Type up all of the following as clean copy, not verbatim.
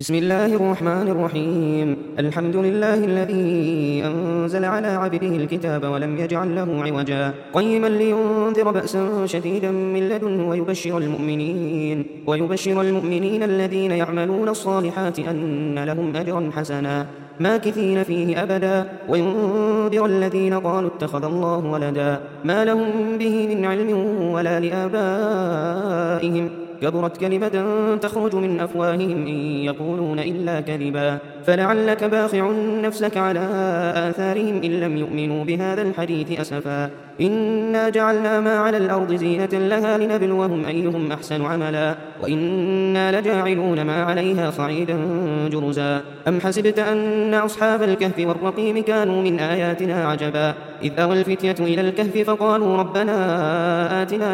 بسم الله الرحمن الرحيم. الحمد لله الذي أنزل على عبده الكتاب ولم يجعل له عوجا قيما لينذر بأسا شديدا من لدنه ويبشر المؤمنين الذين يعملون الصالحات أن لهم أجرا حسنا ماكثين فيه أبدا وينذر الذين قالوا اتخذ الله ولدا ما لهم به من علم ولا لآبائهم كبرت كلمة تخرج من أفواههم إن يقولون إلا كذبا فلعلك باخع نفسك على آثارهم إن لم يؤمنوا بهذا الحديث أسفا إنا جعلنا ما على الأرض زينة لها لنبلوهم أيهم أحسن عملا وإنا لجاعلون ما عليها صعيدا جرزا أم حسبت أن أصحاب الكهف والرقيم كانوا من آياتنا عجبا إذ أوى الفتية إلى الكهف فقالوا ربنا آتنا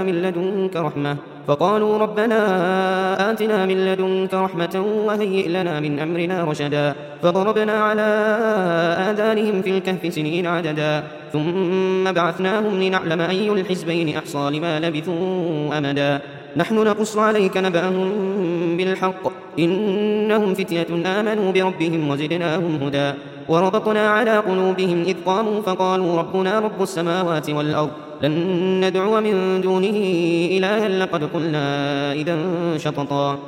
من لدنك رحمة وهيئ لنا من أمرنا رشدا فضربنا على آذانهم في الكهف سنين عددا ثم بعثناهم لنعلم أي الحزبين أحصى لما لبثوا أمدا نحن نقص عليك نبأهم بالحق إنهم فتية آمنوا بربهم وزدناهم هدى وربطنا على قلوبهم إذ قاموا فقالوا ربنا رب السماوات والأرض لن ندعو من دونه إلها لقد قلنا إذا شططا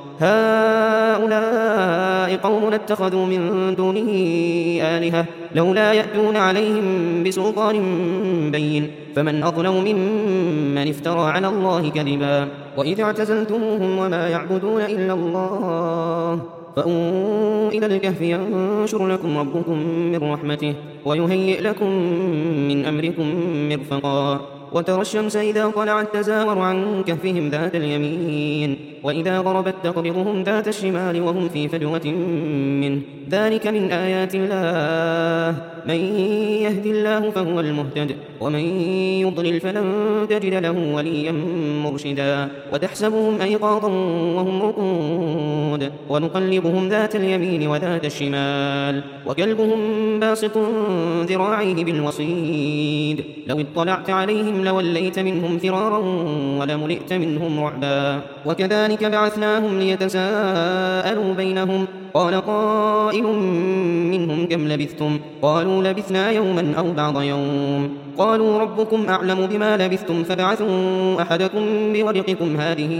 هؤلاء قوم اتخذوا من دونه آلهة لولا يأتون عليهم بسلطان بين فمن أظلم ممن افترى على الله كذبا وإذ اعتزلتموهم وما يعبدون إلا الله فأووا إلى الكهف ينشر لكم ربكم من رحمته ويهيئ لكم من أمركم مرفقا وترى الشمس إذا طلعت تزاور عن كهفهم ذات اليمين وإذا غربت تقرضهم ذات الشمال وهم في فجوة منه ذلك من آيات الله من يهد الله فهو المهتد ومن يضلل فلن تجد له وليا مرشدا وتحسبهم أيقاظا وهم رقود ونقلبهم ذات اليمين وذات الشمال وكلبهم باسط ذراعيه بالوصيد لو اطلعت عليهم لوليت منهم فرارا ولملئت منهم رعبا وكذلك بعثناهم ليتساءلوا بينهم قال قائل منهم كم لبثتم قالوا لبثنا يوما أو بعض يوم قالوا ربكم أعلم بما لبثتم فابعثوا أحدكم بورقكم هذه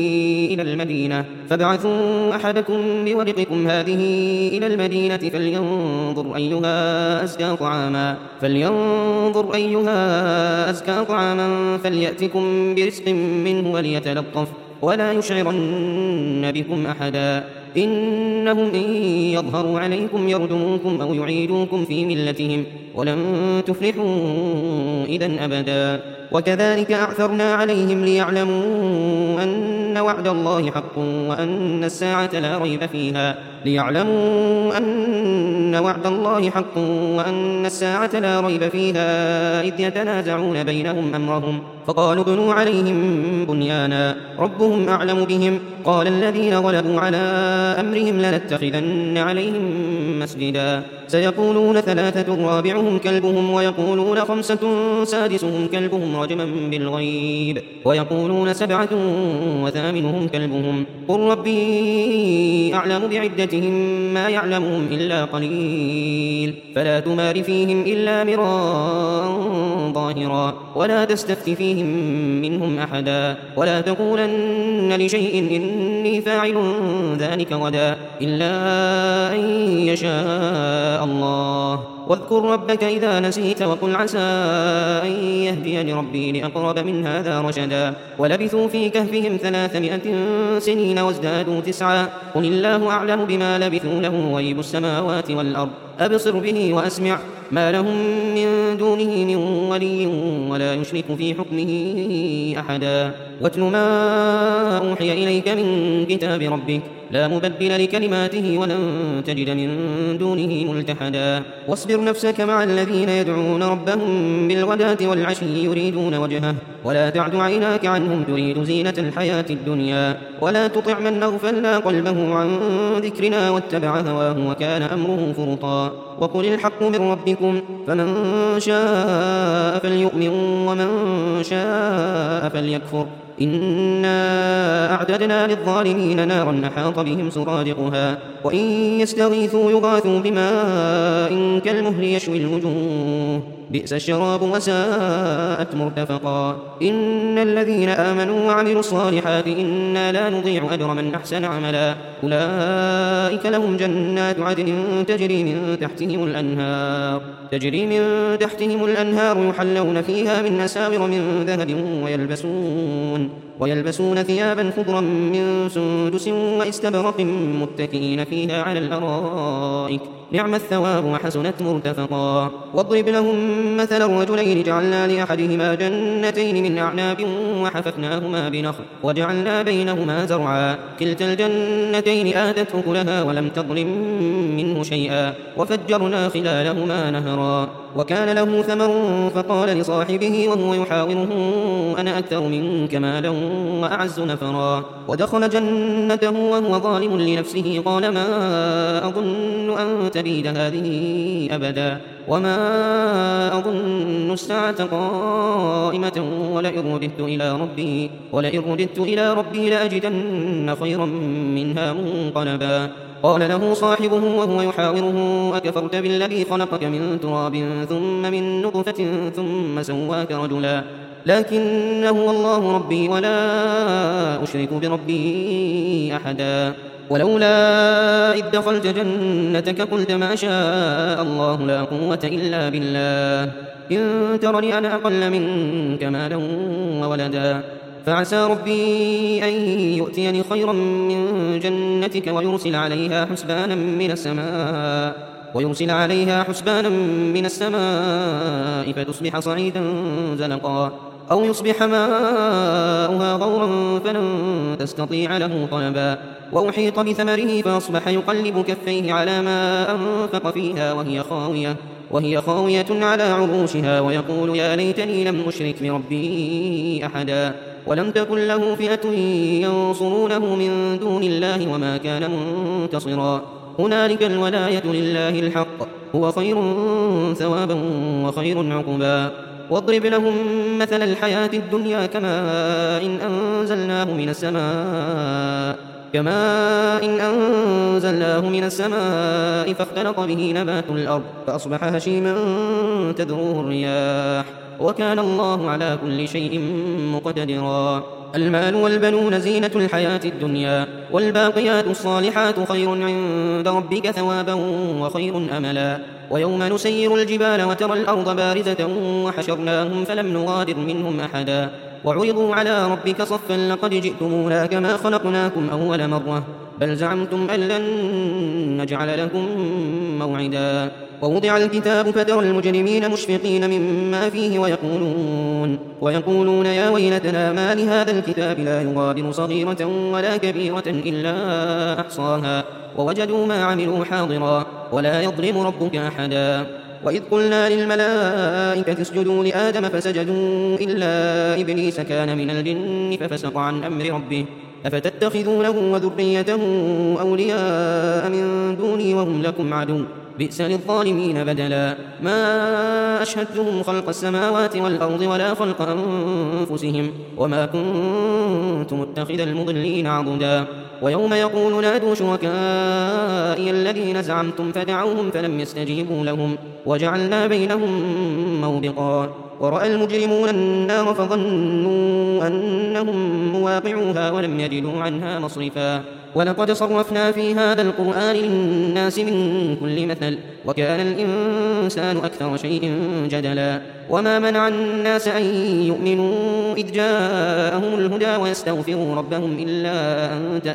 إلى المدينة فلينظر أيها أزكى طعاما فليأتكم برزق منه وليتلطف ولا يشعرن بكم أحدا إنهم إن يظهروا عليكم يرجموكم أو يعيدوكم في ملتهم ولن تفلحوا إذا أبدا وكذلك أعثرنا عليهم ليعلموا أن وعد الله حق وأن الساعة لا ريب فيها إذ يتنازعون بينهم أمرهم فقالوا ابنوا عليهم بنيانا ربهم أعلم بهم قال الذين غلبوا على أمرهم لنتخذن عليهم مسجدا سيقولون 3 رابعهم كلبهم ويقولون 5 سادسهم كلبهم رجما بالغيب ويقولون 7 وثامنهم كلبهم قل ربي أعلم بعدتهم ما يعلمهم إلا قليل فلا تمار فيهم إلا مراء ظاهرا ولا تستفت فيهم منهم أحدا ولا تقولن لشيء إني فاعل ذلك غدا إلا أن يشاء الله واذكر ربك إذا نسيت وقل عسى أن يهديني ربي لأقرب من هذا رشدا ولبثوا في كهفهم 300 سنين وازدادوا 9 قل الله أعلم بما لبثوا له غيب السماوات والأرض أبصر به وأسمع ما لهم من دونه من ولي ولا يشرك في حكمه أحدا واتل ما أوحي إليك من كتاب ربك لا مبدل لكلماته ولن تجد من دونه ملتحدا واصبر نفسك مع الذين يدعون ربهم بالغداة والعشي يريدون وجهه ولا تعد عيناك عنهم تريد زينة الحياة الدنيا ولا تطع من أغفلنا قلبه عن ذكرنا واتبع هواه وكان أمره فرطا وقل الحق من ربكم فمن شاء فليؤمن ومن شاء فليكفر إنا أعتدنا للظالمين نارا أحاط بهم سرادقها وإن يستغيثوا يغاثوا بماء كالمهل يشوي الوجوه بئس الشراب وساءت مرتفقا إن الذين آمنوا وعملوا الصالحات إنا لا نضيع أجر من أحسن عملا أولئك لهم جنات عدن تجري من تحتهم الأنهار يحلون فيها من أساور من ذهب ويلبسون ثيابا خضرا من سندس واستبرق متكئين فيها على الأرائك نعم الثواب وحسنت مرتفقا واضرب لهم مثل الرجلين جعلنا لأحدهما جنتين من أعناب وحففناهما بنخل وجعلنا بينهما زرعا كلتا الجنتين آتت أكلها ولم تظلم منه شيئا وفجرنا خلالهما نهرا وكان له ثمر فقال لصاحبه وهو يحاوره أنا أكثر منك مالا وأعز نفرا ودخل جنته وهو ظالم لنفسه قال ما أظن أن تبيد هذه أبدا وما أظن الساعة قائمة ولئن رددت إلى ربي لأجدن خيرا منها منقلبا قال له صاحبه وهو يحاوره أكفرت بالذي خلقك من تراب ثم من نطفة ثم سواك رجلا لكن هو الله ربي ولا أشرك بربي أحدا ولولا إذ دخلت جنتك قلت ما شاء الله لا قوة إلا بالله إن ترني أنا أقل منك مالا وولدا فعسى ربي أن يؤتيني خيرا من جنتك ويرسل عليها حسبانا من السماء فتصبح صعيدا زلقا أو يصبح ماؤها غورا فلن تستطيع له طلبا وأحيط بثمره فأصبح يقلب كفيه على ما أنفق فيها وهي خاوية على عروشها ويقول يا ليتني لم أشرك بربي أحدا ولم تكن له فئة ينصرونه من دون الله وما كان منتصرا هنالك الولاية لله الحق هو خير ثوابا وخير عقبا واضرب لهم مثل الحياة الدنيا كماء إن أنزلناه من السماء فاختلط به نبات الأرض فأصبح هشيما تذروه الرياح وكان الله على كل شيء مقتدرا المال والبنون زينة الحياة الدنيا والباقيات الصالحات خير عند ربك ثوابا وخير أملا ويوم نسير الجبال وترى الأرض بارزة وحشرناهم فلم نغادر منهم أحدا وعرضوا على ربك صفا لقد جئتمونا كما خلقناكم أول مرة بل زعمتم أن لن نجعل لكم موعدا ووضع الكتاب فترى المجرمين مشفقين مما فيه ويقولون يا ويلتنا ما لهذا الكتاب لا يغادر صغيرة ولا كبيرة إلا أحصاها ووجدوا ما عملوا حاضرا ولا يظلم ربك أحدا وإذ قلنا للملائكة اسجدوا لآدم فسجدوا إلا إبليس كان من الجن ففسق عن أمر ربه أفتتخذونه وذريته أولياء من دوني وهم لكم عدو بئس للظالمين بدلا ما أشهدتهم خلق السماوات والأرض ولا خلق أنفسهم وما كنت متخذ المضلين عضدا ويوم يقول نادوا شركائي الذين زعمتم فدعوهم فلم يستجيبوا لهم وجعلنا بينهم موبقا ورأى المجرمون النار فظنوا أنهم مواقعوها ولم يجدوا عنها مصرفا ولقد صرفنا في هذا القرآن للناس من كل مثل وكان الإنسان أكثر شيء جدلا وما منع الناس أن يؤمنوا إذ جاءهم الهدى ويستغفروا ربهم إلا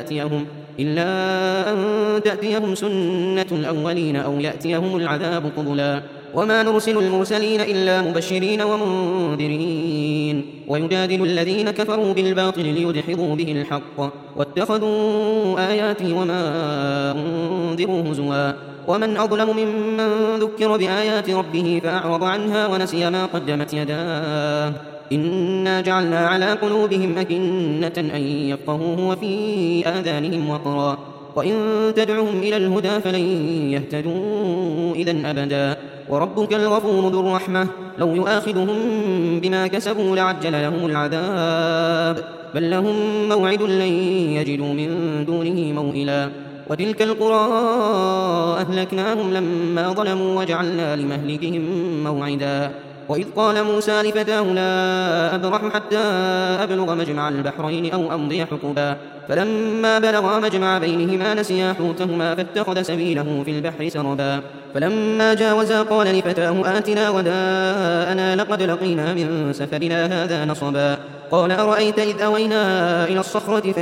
أن تأتيهم سنة الأولين أو يأتيهم العذاب قبلا وما نرسل المرسلين إلا مبشرين ومنذرين ويجادل الذين كفروا بالباطل ليدحضوا به الحق واتخذوا آياتي وما أنذروا هزوا ومن أظلم ممن ذكر بآيات ربه فأعرض عنها ونسي ما قدمت يداه إنا جعلنا على قلوبهم أكنة أن يفقهوه وفي آذانهم وقرا وإن تدعهم إلى الهدى فلن يهتدوا إذا أبدا وربك الغفور ذو الرحمة لو يؤاخذهم بما كسبوا لعجل لهم العذاب بل لهم موعد لن يجدوا من دونه موئلا وتلك القرى أهلكناهم لما ظلموا وجعلنا لمهلكهم موعدا وإذ قال موسى لفتاه لا أبرح حتى أبلغ مجمع البحرين أو أمضي حقبا فلما بلغا مجمع بينهما نسيا حوتهما فاتخذ سبيله في البحر سربا فلما جاوزا قال لفتاه آتنا وداءنا لقد لقينا من سفرنا هذا نصبا قال أرأيت إذ أوينا إلى الصخرة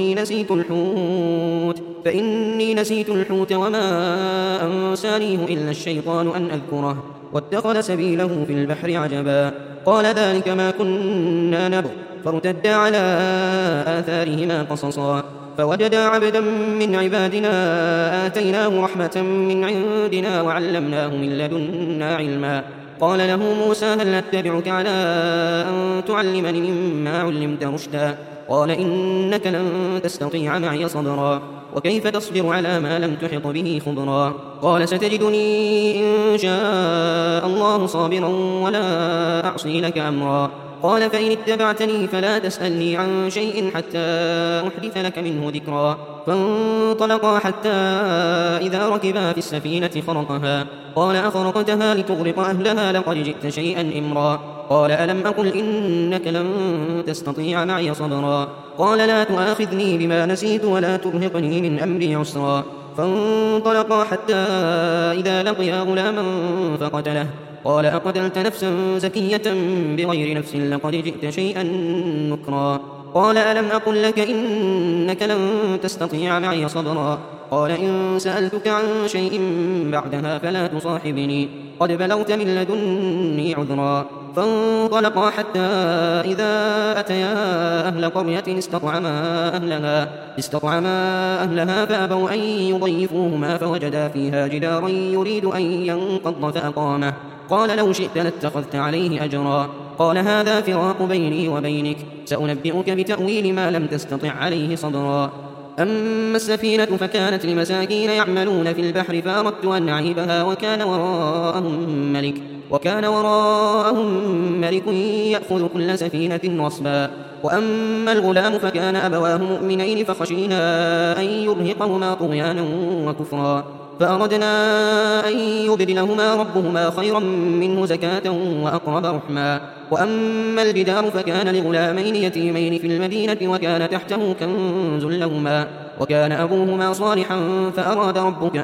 فإني نسيت الحوت وما أنسانيه إلا الشيطان أن أذكره واتخذ سبيله في البحر عجبا قال ذلك ما كنا نبغ فارتدا على آثارهما قصصا فوجدا عبدا من عبادنا آتيناه رحمة من عندنا وعلمناه من لدنا علما قال له موسى هل أتبعك على أن تعلمني مما علمت رشدا قال إنك لن تستطيع معي صبرا وكيف تصبر على ما لم تحط به خبرا قال ستجدني إن شاء الله صابرا ولا أعصي لك أمرا قال فإن اتبعتني فلا تسألني عن شيء حتى أحدث لك منه ذكرا فانطلقا حتى إذا ركبا في السفينة خرقها قال أخرقتها لتغرق أهلها لقد جئت شيئا إمرا قال ألم أقل إنك لن تستطيع معي صبرا قال لا تؤاخذني بما نسيت ولا ترهقني من أمري عسرا فانطلقا حتى إذا لقيا غلاما فقتله قال أقتلت نفسا زكية بغير نفس لقد جئت شيئا نكرا قال ألم أقل لك إنك لن تستطيع معي صبرا قال إن سألتك عن شيء بعدها فلا تصاحبني قد بلغت من لدني عذرا فانطلقا حتى إذا أتيا أهل قرية استطعما أهلها فأبوا أن يضيفوهما فوجدا فيها جدارا يريد أن ينقض فأقامه قال لو شئت لاتخذت عليه أجرا قال هذا فراق بيني وبينك سأنبئك بتأويل ما لم تستطع عليه صبرا أما السفينة فكانت لمساكين يعملون في البحر فأردت أن أعيبها وكان وراءهم ملك يأخذ كل سفينة غصبا وأما الغلام فكان أبواه مؤمنين فخشينا أن يرهقهما طغيانا وكفرا فأردنا أن يبدلهما ربهما خيرا منه زكاة وأقرب رحما وأما الجدار فكان لغلامين يتيمين في المدينة وكان تحته كنز لهما وكان أبوهما صالحا فأراد ربك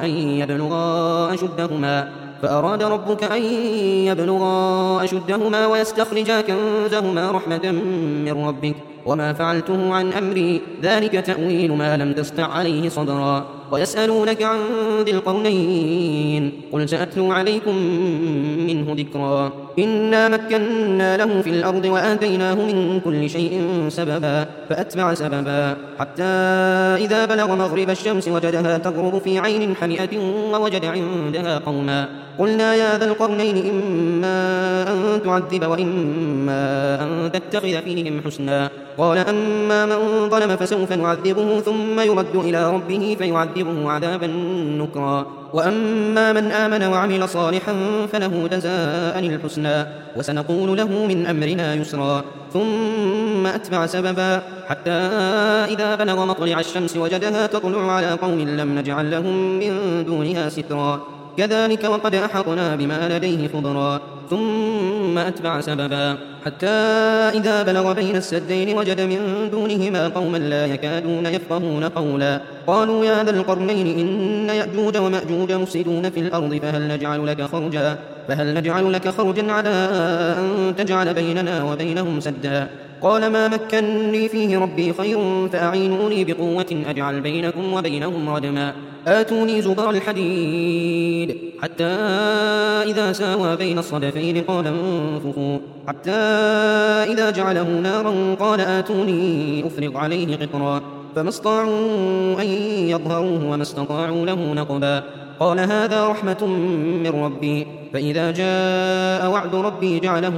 أن يبلغا أشدهما ويستخرجا كنزهما رحمة من ربك وما فعلته عن أمري ذلك تأويل ما لم تستع عليه صبرا ويسألونك عن ذي القرنين قل سأتلو عليكم منه ذكرا إنا مكنا له في الأرض وآتيناه من كل شيء سببا فأتبع سببا حتى إذا بلغ مغرب الشمس وجدها تغرب في عين حمئة ووجد عندها قوما قلنا يا ذا القرنين إما أن تعذب وإما أن تتخذ فيهم حسنا قال أما من ظلم فسوف نعذبه ثم يرد إلى ربه فيعذبه عذابا نكرا وأما من آمن وعمل صالحا فله جزاء الحسنى وسنقول له من أمرنا يسرا ثم أتبع سببا حتى إذا بلغ مطلع الشمس وجدها تطلع على قوم لم نجعل لهم من دونها سترا كذلك وقد أحطنا بما لديه خبرا ثم أتبع سببا حتى إذا بلغ بين السدين وجد من دونهما قوما لا يكادون يفقهون قولا قالوا يا ذا القرنين إن يأجوج ومأجوج مفسدون في الأرض فهل نجعل لك خرجا على أن تجعل بيننا وبينهم سدا قال ما مكنني فيه ربي خير فأعينوني بقوة أجعل بينكم وبينهم ردما آتوني زبر الحديد حتى إذا ساوى بين الصدفين قال انفخوا حتى إذا جعله نارا قال آتوني أفرغ عليه قطرا فما استطاعوا أن يظهروه وما استطاعوا له نقبا قال هذا رحمة من ربي فإذا جاء وعد ربي جعله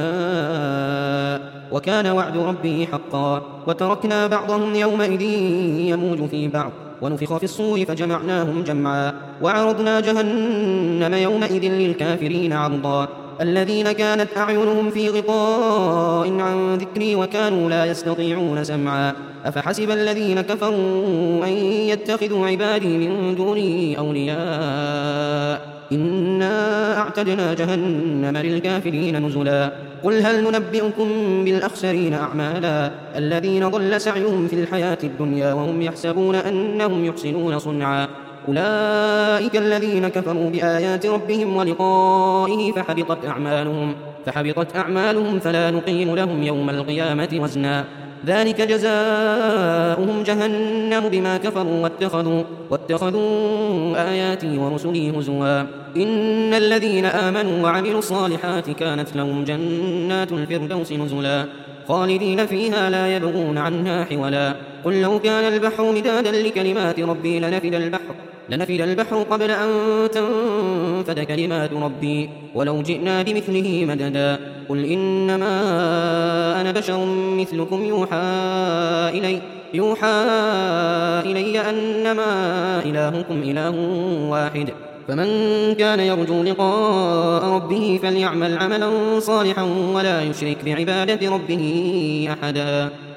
دكا وكان وعد ربي حقا وتركنا بعضهم يومئذ يموج في بعض ونفخ في الصور فجمعناهم جمعا وعرضنا جهنم يومئذ للكافرين عرضا الذين كانت أعينهم في غطاء عن ذكري وكانوا لا يستطيعون سمعا أفحسب الذين كفروا أن يتخذوا عبادي من دوني أولياء إنا أعتدنا جهنم للكافرين نزلا قل هل ننبئكم بالأخسرين أعمالا الذين ضل سعيهم في الحياة الدنيا وهم يحسبون أنهم يحسنون صنعا أولئك الذين كفروا بآيات ربهم ولقائه فحبطت أعمالهم فلا نقيم لهم يوم القيامة وزنا ذلك جزاؤهم جهنم بما كفروا واتخذوا آياتي ورسلي هزوا إن الذين آمنوا وعملوا الصالحات كانت لهم جنات الفردوس نزلا خالدين فيها لا يبغون عنها حولا قل لو كان البحر مدادا لكلمات ربي لنفد البحر قبل أن تنفد كلمات ربي ولو جئنا بمثله مددا قل إنما أنا بشر مثلكم يوحى إلي أنما إلهكم إله واحد فمن كان يرجو لقاء ربه فليعمل عملا صالحا ولا يشرك بعبادة ربه أحدا